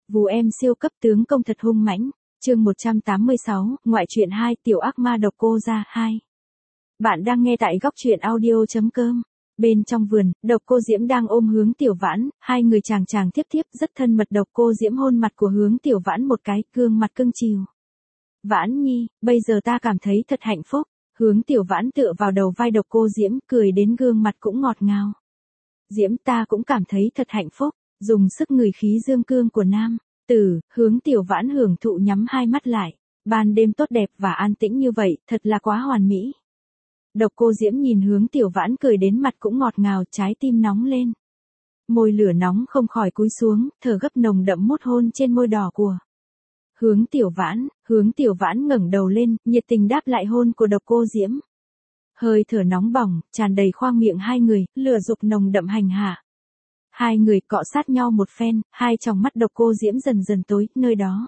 Vù em siêu cấp tướng công thật hung mãnh. Chương 186, ngoại truyện 2, tiểu ác ma độc cô ra 2. Bạn đang nghe tại góc truyện audio.com. Bên trong vườn, Độc Cô Diễm đang ôm Hướng Tiểu Vãn, hai người chàng chàng tiếp tiếp rất thân mật. Độc Cô Diễm hôn mặt của Hướng Tiểu Vãn một cái, gương mặt cưng chiều. Vãn nhi, bây giờ ta cảm thấy thật hạnh phúc. Hướng Tiểu Vãn tựa vào đầu vai Độc Cô Diễm, cười đến gương mặt cũng ngọt ngào. Diễm, ta cũng cảm thấy thật hạnh phúc. Dùng sức ngửi khí dương cương của nam tử, Hướng Tiểu Vãn hưởng thụ nhắm hai mắt lại. Ban đêm tốt đẹp và an tĩnh như vậy, thật là quá hoàn mỹ. Độc Cô Diễm nhìn Hướng Tiểu Vãn cười đến mặt cũng ngọt ngào, trái tim nóng lên. Môi lửa nóng không khỏi cúi xuống, thở gấp nồng đậm mút hôn trên môi đỏ của Hướng Tiểu Vãn ngẩng đầu lên, nhiệt tình đáp lại hôn của Độc Cô Diễm. Hơi thở nóng bỏng, tràn đầy khoang miệng hai người, lửa dục nồng đậm hành hạ. Hai người cọ sát nhau một phen, hai tròng mắt Độc Cô Diễm dần dần tối, nơi đó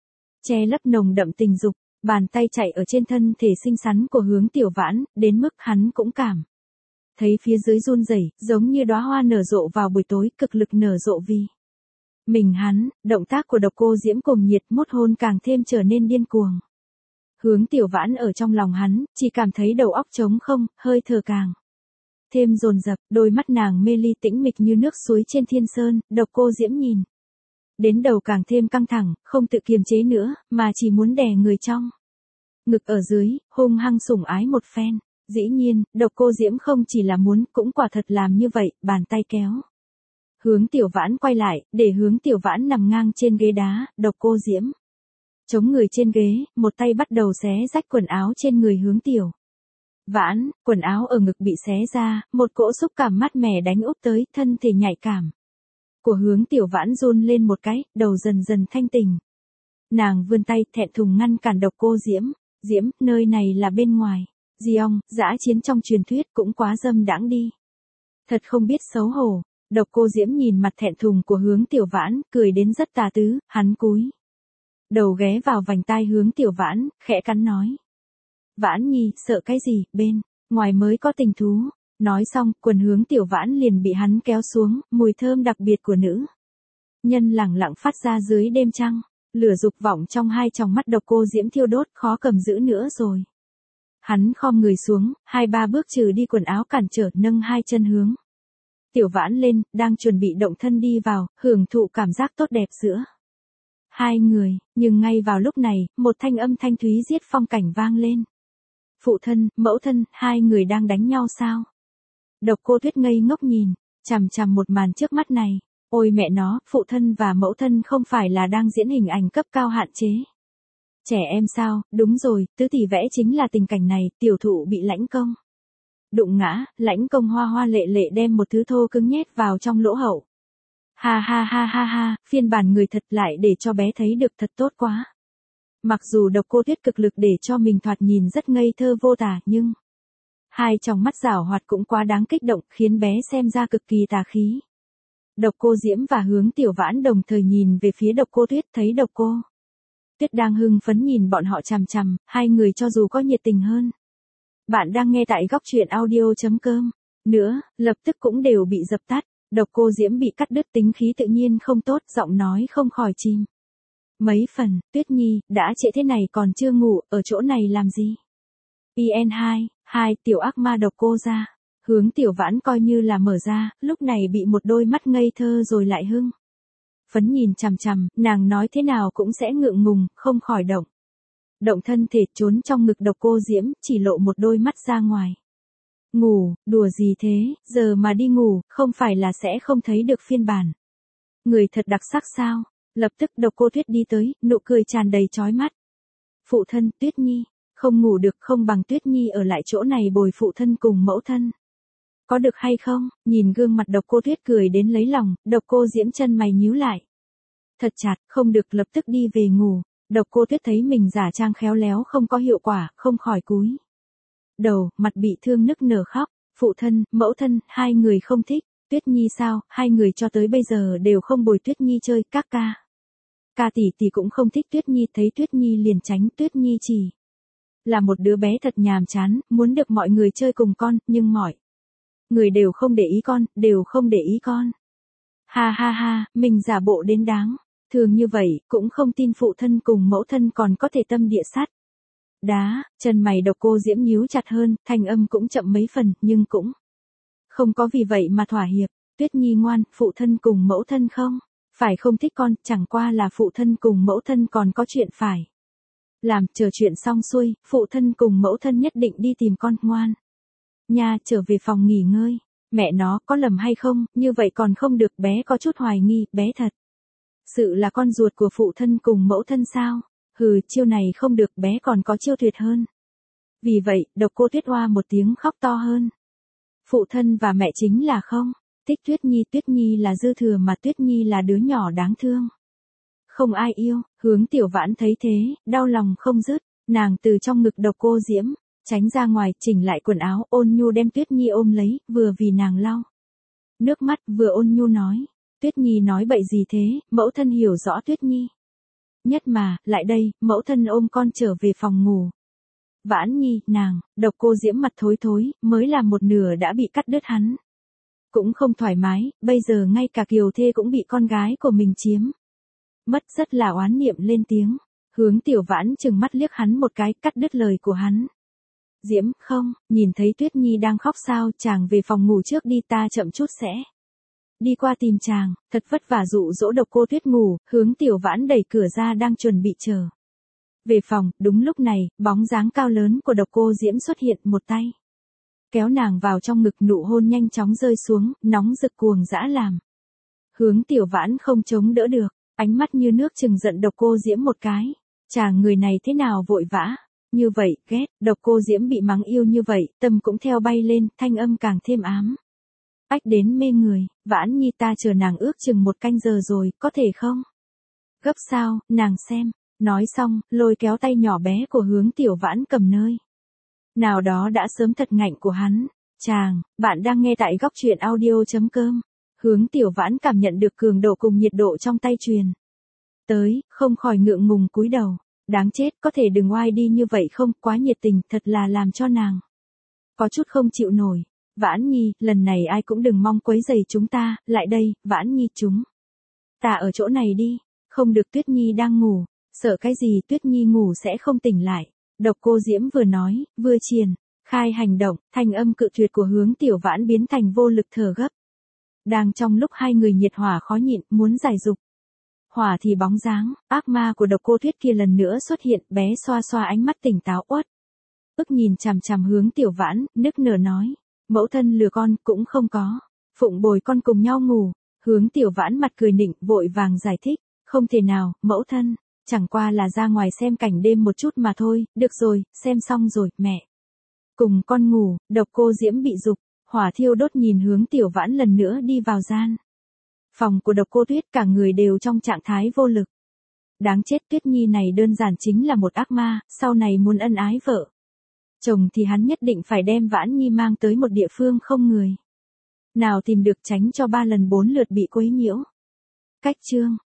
che lấp nồng đậm tình dục, bàn tay chạy ở trên thân thể xinh xắn của Hướng Tiểu Vãn, đến mức hắn cũng cảm thấy phía dưới run rẩy, giống như đóa hoa nở rộ vào buổi tối, cực lực nở rộ vì mình hắn. Động tác của Độc Cô Diễm cùng nhiệt mút hôn càng thêm trở nên điên cuồng. Hướng Tiểu Vãn ở trong lòng hắn, chỉ cảm thấy đầu óc trống không, hơi thở càng thêm dồn dập, đôi mắt nàng mê ly tĩnh mịch như nước suối trên thiên sơn. Độc Cô Diễm nhìn đến đầu càng thêm căng thẳng, không tự kiềm chế nữa, mà chỉ muốn đè người trong ngực ở dưới, hung hăng sủng ái một phen. Dĩ nhiên, Độc Cô Diễm không chỉ là muốn, cũng quả thật làm như vậy, bàn tay kéo Hướng Tiểu Vãn quay lại, để Hướng Tiểu Vãn nằm ngang trên ghế đá. Độc Cô Diễm chống người trên ghế, một tay bắt đầu xé rách quần áo trên người Hướng Tiểu Vãn, quần áo ở ngực bị xé ra, một cỗ xúc cảm mát mẻ đánh úp tới, thân thể nhạy cảm của Hướng Tiểu Vãn run lên một cái, đầu dần dần thanh tỉnh. Nàng vươn tay, thẹn thùng ngăn cản Độc Cô Diễm. Diễm, nơi này là bên ngoài. Diong, dã chiến trong truyền thuyết cũng quá dâm đãng đi. Thật không biết xấu hổ. Độc Cô Diễm nhìn mặt thẹn thùng của Hướng Tiểu Vãn, cười đến rất tà tứ, hắn cúi đầu ghé vào vành tai Hướng Tiểu Vãn, khẽ cắn nói. Vãn nhi, sợ cái gì, bên ngoài mới có tình thú. Nói xong, quần Hướng Tiểu Vãn liền bị hắn kéo xuống, mùi thơm đặc biệt của nữ nhân lẳng lặng phát ra dưới đêm trăng. Lửa dục vọng trong hai tròng mắt Độc Cô Diễm thiêu đốt, khó cầm giữ nữa rồi. Hắn khom người xuống, hai ba bước trừ đi quần áo cản trở, nâng hai chân Hướng Tiểu Vãn lên, đang chuẩn bị động thân đi vào, hưởng thụ cảm giác tốt đẹp giữa hai người. Nhưng ngay vào lúc này, một thanh âm thanh thúy giết phong cảnh vang lên. Phụ thân, mẫu thân, hai người đang đánh nhau sao? Độc Cô Tuyết ngây ngốc nhìn chằm chằm một màn trước mắt này. Ôi mẹ nó, phụ thân và mẫu thân không phải là đang diễn hình ảnh cấp cao hạn chế trẻ em sao? Đúng rồi, tứ tỷ vẽ chính là tình cảnh này. Tiểu thụ bị Lãnh Công đụng ngã, Lãnh Công hoa hoa lệ lệ đem một thứ thô cứng nhét vào trong lỗ hậu. Ha ha ha ha ha, phiên bản người thật lại để cho bé thấy được, thật tốt quá. Mặc dù Độc Cô Tuyết cực lực để cho mình thoạt nhìn rất ngây thơ vô tả, nhưng hai tròng mắt giảo hoạt cũng quá đáng kích động, khiến bé xem ra cực kỳ tà khí. Độc Cô Diễm và Hướng Tiểu Vãn đồng thời nhìn về phía Độc Cô Tuyết, thấy Độc Cô Tuyết đang hưng phấn nhìn bọn họ chằm chằm, hai người cho dù có nhiệt tình hơn. Bạn đang nghe tại góc truyện audio.com. Nữa, lập tức cũng đều bị dập tắt. Độc Cô Diễm bị cắt đứt, tính khí tự nhiên không tốt, giọng nói không khỏi chìm mấy phần. Tuyết nhi, đã trễ thế này còn chưa ngủ, ở chỗ này làm gì? IN2, tiểu ác ma Độc Cô ra. Hướng Tiểu Vãn coi như là mở ra, lúc này bị một đôi mắt ngây thơ rồi lại hưng phấn nhìn chằm chằm, nàng nói thế nào cũng sẽ ngượng ngùng, không khỏi động thân thể trốn trong ngực Độc Cô Diễm, chỉ lộ một đôi mắt ra ngoài. Ngủ, đùa gì thế, giờ mà đi ngủ, không phải là sẽ không thấy được phiên bản người thật đặc sắc sao? Lập tức Độc Cô Tuyết đi tới, nụ cười tràn đầy chói mắt. Phụ thân, Tuyết nhi, không ngủ được, không bằng Tuyết nhi ở lại chỗ này bồi phụ thân cùng mẫu thân. Có được hay không? Nhìn gương mặt Độc Cô Tuyết cười đến lấy lòng, Độc Cô Diễm chân mày nhíu lại. Thật chặt, không được, lập tức đi về ngủ. Độc Cô Tuyết thấy mình giả trang khéo léo không có hiệu quả, không khỏi cúi đầu, mặt bị thương nức nở khóc. Phụ thân, mẫu thân, hai người không thích Tuyết nhi sao? Hai người cho tới bây giờ đều không bồi Tuyết nhi chơi, các ca tỷ tỷ cũng không thích Tuyết nhi, thấy Tuyết nhi liền tránh. Tuyết nhi chỉ là một đứa bé thật nhàm chán, muốn được mọi người chơi cùng con, nhưng mọi người đều không để ý con, đều không để ý con. Ha ha ha, mình giả bộ đến đáng Thường như vậy, cũng không tin phụ thân cùng mẫu thân còn có thể tâm địa sắt. Đá, chân mày Độc Cô Diễm nhíu chặt hơn, thanh âm cũng chậm mấy phần, nhưng cũng không có vì vậy mà thỏa hiệp. Tuyết Nhi ngoan, phụ thân cùng mẫu thân không phải không thích con, chẳng qua là phụ thân cùng mẫu thân còn có chuyện phải làm, chờ chuyện xong xuôi, phụ thân cùng mẫu thân nhất định đi tìm con, ngoan. Nha, trở về phòng nghỉ ngơi. Mẹ nó, có lầm hay không, như vậy còn không được, bé có chút hoài nghi, bé thật sự là con ruột của phụ thân cùng mẫu thân sao? Hừ, chiêu này không được, bé còn có chiêu tuyệt hơn. Vì vậy, Độc Cô Tuyết oa một tiếng khóc to hơn. Phụ thân và mẹ chính là không thích Tuyết Nhi là dư thừa mà Tuyết Nhi là đứa nhỏ đáng thương. Không ai yêu, Hướng Tiểu Vãn thấy thế, đau lòng không dứt, nàng từ trong ngực Độc Cô Diễm, tránh ra ngoài, chỉnh lại quần áo, ôn nhu đem Tuyết Nhi ôm lấy, vừa vì nàng lau nước mắt, vừa ôn nhu nói. Tuyết Nhi nói bậy gì thế, mẫu thân hiểu rõ Tuyết Nhi. Nhất mà, lại đây, mẫu thân ôm con trở về phòng ngủ. Vãn Nhi, nàng, Độc Cô Diễm mặt thối thối, mới làm một nửa đã bị cắt đứt hắn. Cũng không thoải mái, bây giờ ngay cả Kiều Thê cũng bị con gái của mình chiếm mất, rất là oán niệm lên tiếng. Hướng Tiểu Vãn chừng mắt liếc hắn một cái, cắt đứt lời của hắn. Diễm, không, nhìn thấy Tuyết Nhi đang khóc sao, chàng về phòng ngủ trước đi, ta chậm chút sẽ đi qua tìm chàng. Thật vất vả dụ dỗ Độc Cô Tuyết ngủ, Hướng Tiểu Vãn đẩy cửa ra đang chuẩn bị chờ về phòng, đúng lúc này, bóng dáng cao lớn của Độc Cô Diễm xuất hiện, một tay kéo nàng vào trong ngực, nụ hôn nhanh chóng rơi xuống, nóng rực cuồng dã làm Hướng Tiểu Vãn không chống đỡ được, ánh mắt như nước trừng giận Độc Cô Diễm một cái. Chàng người này thế nào vội vã như vậy, ghét. Độc Cô Diễm bị mắng yêu như vậy, tâm cũng theo bay lên, thanh âm càng thêm ám ách đến mê người. Vãn Nhi, ta chờ nàng ước chừng 1 canh giờ rồi, có thể không? Gấp sao, nàng xem. Nói xong, lôi kéo tay nhỏ bé của Hướng Tiểu Vãn cầm nơi nào đó đã sớm thật ngạnh của hắn. Chàng, bạn đang nghe tại góc truyện audio.com. Hướng Tiểu Vãn cảm nhận được cường độ cùng nhiệt độ trong tay truyền tới, không khỏi ngượng ngùng cúi đầu. Đáng chết, có thể đừng oai đi như vậy không, quá nhiệt tình, thật là làm cho nàng có chút không chịu nổi. Vãn Nhi, lần này ai cũng đừng mong quấy rầy chúng ta, lại đây, Vãn Nhi, chúng ta ở chỗ này đi. Không được, Tuyết Nhi đang ngủ. Sợ cái gì, Tuyết Nhi ngủ sẽ không tỉnh lại. Độc Cô Diễm vừa nói, vừa triển khai hành động, thanh âm cự tuyệt của Hướng Tiểu Vãn biến thành vô lực thở gấp. Đang trong lúc hai người nhiệt hỏa khó nhịn, muốn giải dục hỏa thì bóng dáng ác ma của Độc Cô Tuyết kia lần nữa xuất hiện, bé xoa xoa ánh mắt tỉnh táo uất ức nhìn chằm chằm Hướng Tiểu Vãn, nức nở nói, mẫu thân lừa con, cũng không có phụng bồi con cùng nhau ngủ. Hướng Tiểu Vãn mặt cười nịnh, vội vàng giải thích, không thể nào, mẫu thân, chẳng qua là ra ngoài xem cảnh đêm một chút mà thôi. Được rồi, xem xong rồi, mẹ cùng con ngủ. Độc Cô Diễm bị dục hỏa thiêu đốt nhìn Hướng Tiểu Vãn lần nữa đi vào gian phòng của Độc Cô Tuyết, cả người đều trong trạng thái vô lực. Đáng chết, Tuyết Nhi này đơn giản chính là một ác ma, sau này muốn ân ái vợ chồng thì hắn nhất định phải đem Vãn Nhi mang tới một địa phương không người nào tìm được, tránh cho 3 lần 4 lượt bị quấy nhiễu. Cách chương